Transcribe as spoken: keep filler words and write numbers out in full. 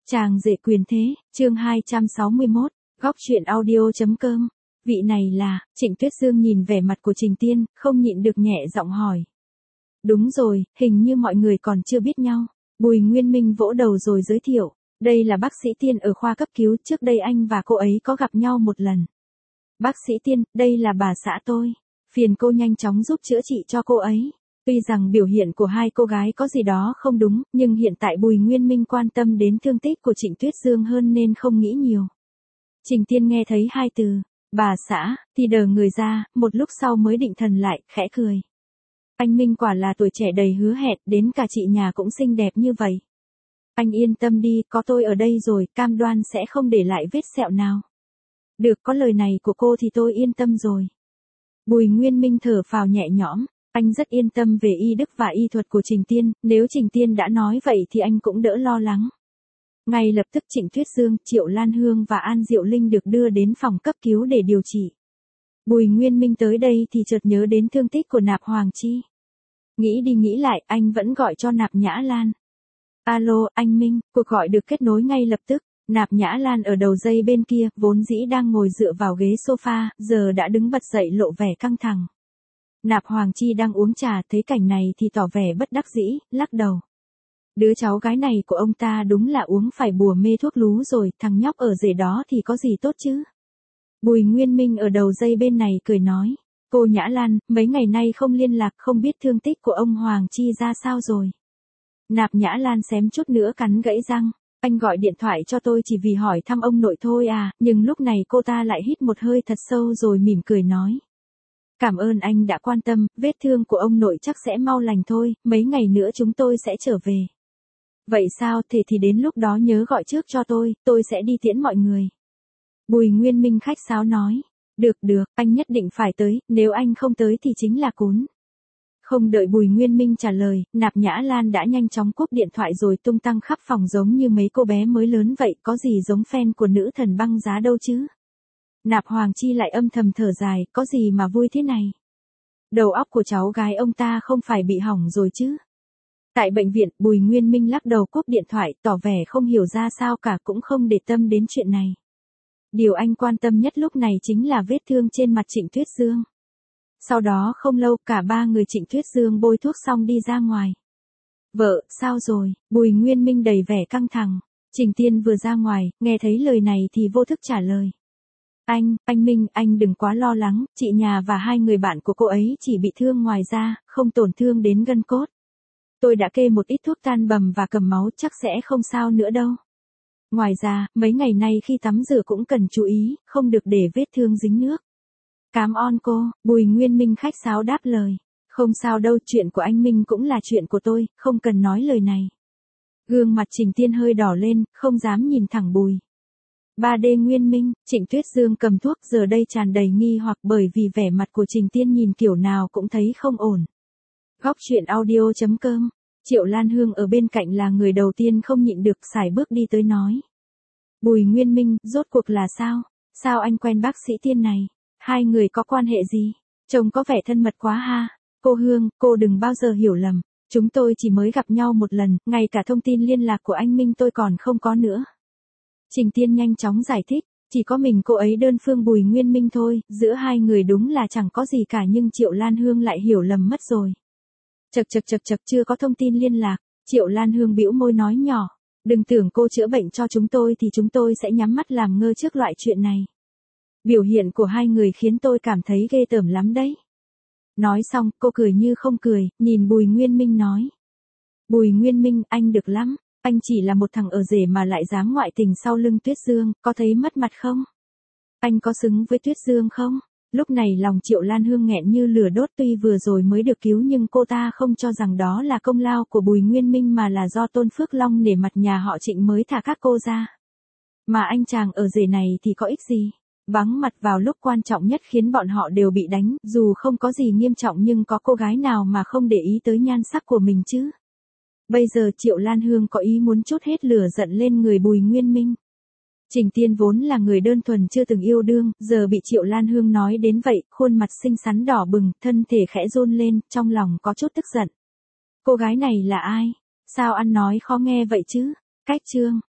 Chàng rể quyền thế, chương hai trăm sáu mươi mốt, góc truyện audio.com. Vị này là, Trịnh Tuyết Dương nhìn vẻ mặt của Trình Tiên, không nhịn được nhẹ giọng hỏi. Đúng rồi, hình như mọi người còn chưa biết nhau. Bùi Nguyên Minh vỗ đầu rồi giới thiệu. Đây là bác sĩ Tiên ở khoa cấp cứu, trước đây anh và cô ấy có gặp nhau một lần. Bác sĩ Tiên, đây là bà xã tôi. Phiền cô nhanh chóng giúp chữa trị cho cô ấy. Tuy rằng biểu hiện của hai cô gái có gì đó không đúng, nhưng hiện tại Bùi Nguyên Minh quan tâm đến thương tích của Trịnh Tuyết Dương hơn nên không nghĩ nhiều. Trình Tiên nghe thấy hai từ, bà xã, thì đờ người ra, một lúc sau mới định thần lại, khẽ cười. Anh Minh quả là tuổi trẻ đầy hứa hẹn, đến cả chị nhà cũng xinh đẹp như vậy. Anh yên tâm đi, có tôi ở đây rồi, cam đoan sẽ không để lại vết sẹo nào. Được, có lời này của cô thì tôi yên tâm rồi. Bùi Nguyên Minh thở phào nhẹ nhõm. Anh rất yên tâm về y đức và y thuật của Trình Tiên, nếu Trình Tiên đã nói vậy thì anh cũng đỡ lo lắng. Ngay lập tức Trịnh Tuyết Dương, Triệu Lan Hương và An Diệu Linh được đưa đến phòng cấp cứu để điều trị. Bùi Nguyên Minh tới đây thì chợt nhớ đến thương tích của Nạp Hoàng Chi. Nghĩ đi nghĩ lại, anh vẫn gọi cho Nạp Nhã Lan. Alo, anh Minh, cuộc gọi được kết nối ngay lập tức. Nạp Nhã Lan ở đầu dây bên kia, vốn dĩ đang ngồi dựa vào ghế sofa, giờ đã đứng bật dậy lộ vẻ căng thẳng. Nạp Hoàng Chi đang uống trà, thấy cảnh này thì tỏ vẻ bất đắc dĩ, lắc đầu. Đứa cháu gái này của ông ta đúng là uống phải bùa mê thuốc lú rồi, thằng nhóc ở rể đó thì có gì tốt chứ. Bùi Nguyên Minh ở đầu dây bên này cười nói. Cô Nhã Lan, mấy ngày nay không liên lạc, không biết thương tích của ông Hoàng Chi ra sao rồi. Nạp Nhã Lan xém chút nữa cắn gãy răng. Anh gọi điện thoại cho tôi chỉ vì hỏi thăm ông nội thôi à, nhưng lúc này cô ta lại hít một hơi thật sâu rồi mỉm cười nói. Cảm ơn anh đã quan tâm, vết thương của ông nội chắc sẽ mau lành thôi, mấy ngày nữa chúng tôi sẽ trở về. Vậy sao, thế thì đến lúc đó nhớ gọi trước cho tôi, tôi sẽ đi tiễn mọi người. Bùi Nguyên Minh khách sáo nói. Được được, anh nhất định phải tới, nếu anh không tới thì chính là cún. Không đợi Bùi Nguyên Minh trả lời, Nạp Nhã Lan đã nhanh chóng cúp điện thoại rồi tung tăng khắp phòng giống như mấy cô bé mới lớn vậy, có gì giống fan của nữ thần băng giá đâu chứ. Nạp Hoàng Chi lại âm thầm thở dài, có gì mà vui thế này. Đầu óc của cháu gái ông ta không phải bị hỏng rồi chứ. Tại bệnh viện, Bùi Nguyên Minh lắc đầu cúp điện thoại, tỏ vẻ không hiểu ra sao cả, cũng không để tâm đến chuyện này. Điều anh quan tâm nhất lúc này chính là vết thương trên mặt Trịnh Tuyết Dương. Sau đó không lâu, cả ba người Trịnh Tuyết Dương bôi thuốc xong đi ra ngoài. Vợ, sao rồi? Bùi Nguyên Minh đầy vẻ căng thẳng. Trình Tiên vừa ra ngoài, nghe thấy lời này thì vô thức trả lời. Anh, anh Minh, anh đừng quá lo lắng, chị nhà và hai người bạn của cô ấy chỉ bị thương ngoài da, không tổn thương đến gân cốt. Tôi đã kê một ít thuốc tan bầm và cầm máu, chắc sẽ không sao nữa đâu. Ngoài ra, mấy ngày nay khi tắm rửa cũng cần chú ý, không được để vết thương dính nước. Cám ơn cô, Bùi Nguyên Minh khách sáo đáp lời. Không sao đâu, chuyện của anh Minh cũng là chuyện của tôi, không cần nói lời này. Gương mặt Trình Tiên hơi đỏ lên, không dám nhìn thẳng Bùi. ba D Nguyên Minh, Trịnh Tuyết Dương cầm thuốc giờ đây tràn đầy nghi hoặc bởi vì vẻ mặt của Trình Tiên nhìn kiểu nào cũng thấy không ổn. Góc truyện audio.com, Triệu Lan Hương ở bên cạnh là người đầu tiên không nhịn được sải bước đi tới nói. Bùi Nguyên Minh, rốt cuộc là sao? Sao anh quen bác sĩ Tiên này? Hai người có quan hệ gì? Trông có vẻ thân mật quá ha. Cô Hương, cô đừng bao giờ hiểu lầm. Chúng tôi chỉ mới gặp nhau một lần, ngay cả thông tin liên lạc của anh Minh tôi còn không có nữa. Trình Tiên nhanh chóng giải thích, chỉ có mình cô ấy đơn phương Bùi Nguyên Minh thôi, giữa hai người đúng là chẳng có gì cả nhưng Triệu Lan Hương lại hiểu lầm mất rồi. Chật chật chật chật chưa có thông tin liên lạc, Triệu Lan Hương bĩu môi nói nhỏ, đừng tưởng cô chữa bệnh cho chúng tôi thì chúng tôi sẽ nhắm mắt làm ngơ trước loại chuyện này. Biểu hiện của hai người khiến tôi cảm thấy ghê tởm lắm đấy. Nói xong, cô cười như không cười, nhìn Bùi Nguyên Minh nói. Bùi Nguyên Minh, anh được lắm. Anh chỉ là một thằng ở rể mà lại dám ngoại tình sau lưng Tuyết Dương, có thấy mất mặt không? Anh có xứng với Tuyết Dương không? Lúc này lòng Triệu Lan Hương nghẹn như lửa đốt, tuy vừa rồi mới được cứu nhưng cô ta không cho rằng đó là công lao của Bùi Nguyên Minh mà là do Tôn Phước Long nể mặt nhà họ Trịnh mới thả các cô ra. Mà anh chàng ở rể này thì có ích gì? Vắng mặt vào lúc quan trọng nhất khiến bọn họ đều bị đánh, dù không có gì nghiêm trọng nhưng có cô gái nào mà không để ý tới nhan sắc của mình chứ? Bây giờ Triệu Lan Hương có ý muốn trút hết lửa giận lên người Bùi Nguyên Minh. Trình Tiên vốn là người đơn thuần chưa từng yêu đương, giờ bị Triệu Lan Hương nói đến vậy, khuôn mặt xinh xắn đỏ bừng, thân thể khẽ run lên, trong lòng có chút tức giận. Cô gái này là ai? Sao ăn nói khó nghe vậy chứ? Cách chương.